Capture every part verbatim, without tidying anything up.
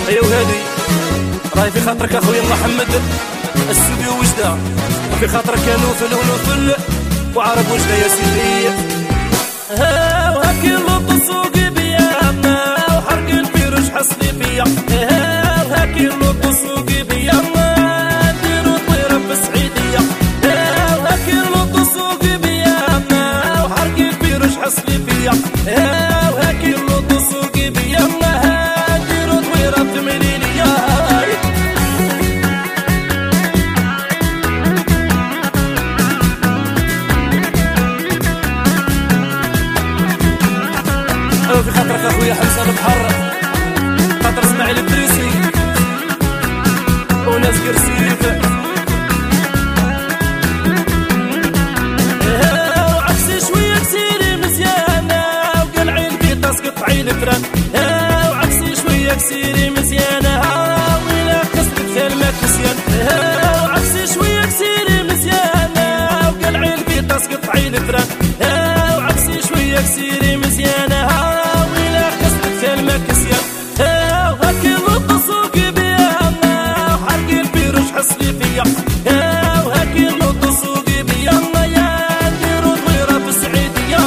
هيا وهادي راهي في خاطرك اخويا محمد الاستوديو وجده، وفي خاطرك كانوا فل ونفل وعرب وجده يا سيدي. ها وهاكي لوط سوقي بيا وحرق الفيروش حصلي بيا، ها وهاكي لوط سوقي بيا ديروا طيره في السعيديه، ها وهاكي لوط سوقي بيا وحرق الفيروش حصلي بيا، ها وهاكي لوط سوقي بيا ديروا طيره في مليليه. في خاطرك اخويا حمزه البحر، خاطر اسماعيل الدريسي وناس قرسيف، وعكسي شويه كسيري مزيانه وقلعي البيطه قطعي الفران، وعكسي شويه كسيري مزيانه ولا قصدك كلمه مزيان، وعكسي شويه كسيري مزيانه وقلعي البيطه قطعي الفران، وعكسي شويه كسيري مزيانه حصلي فيا، يا وهاكي لوط سوقي بيا يا ديروا طيره في السعيديه.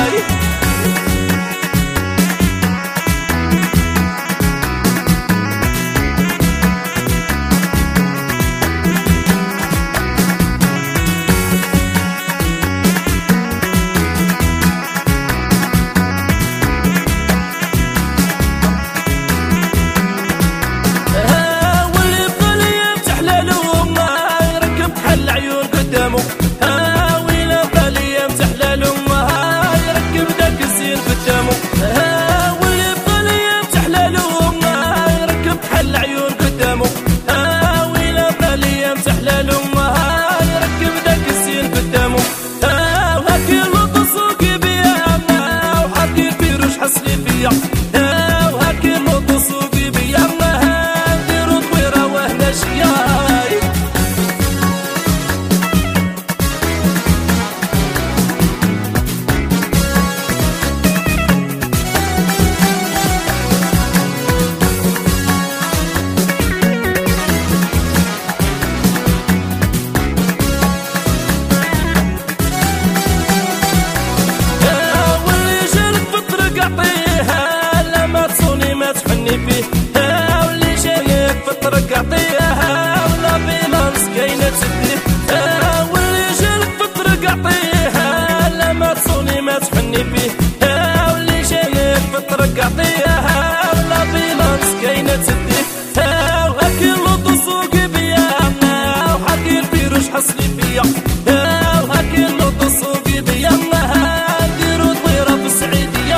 حصلي فيا، يا وهاكي لوط سوقي بيا ديروا طيره في السعيديه.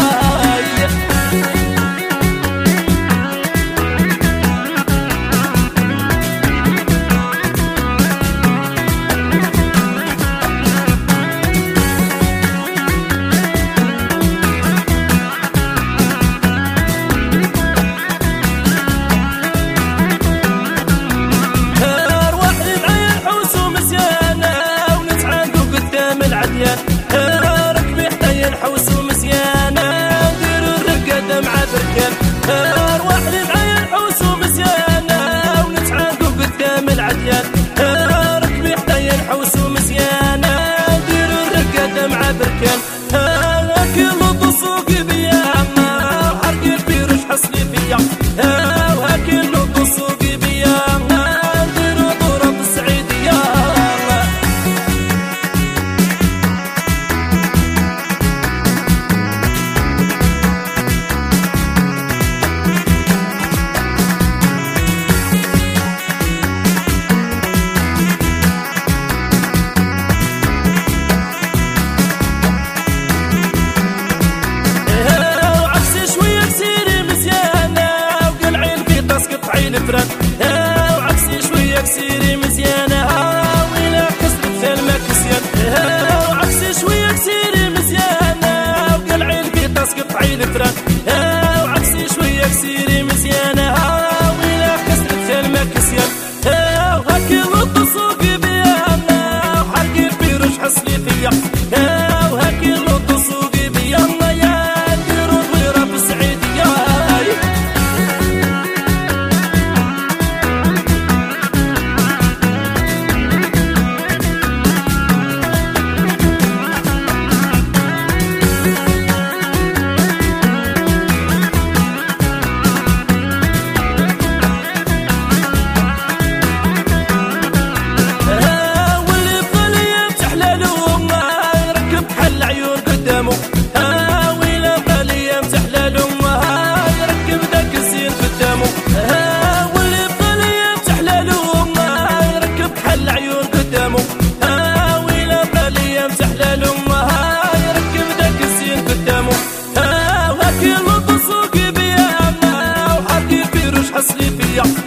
ركبي حتى ينحوس ومزيانة نديرو الرقادة مع بركان، أرواح لي معايا نحوس ومزيانة ونتعاندو قدام العديان، ركبي حتى ينحوس ومزيانة نديرو الرقادة مع بركان، هاكي لوط سوقي بيا حرق الفيروش حصلي فيا، وهاكي لوط سوقي بيا نديرو طورة في السعيدية. التحية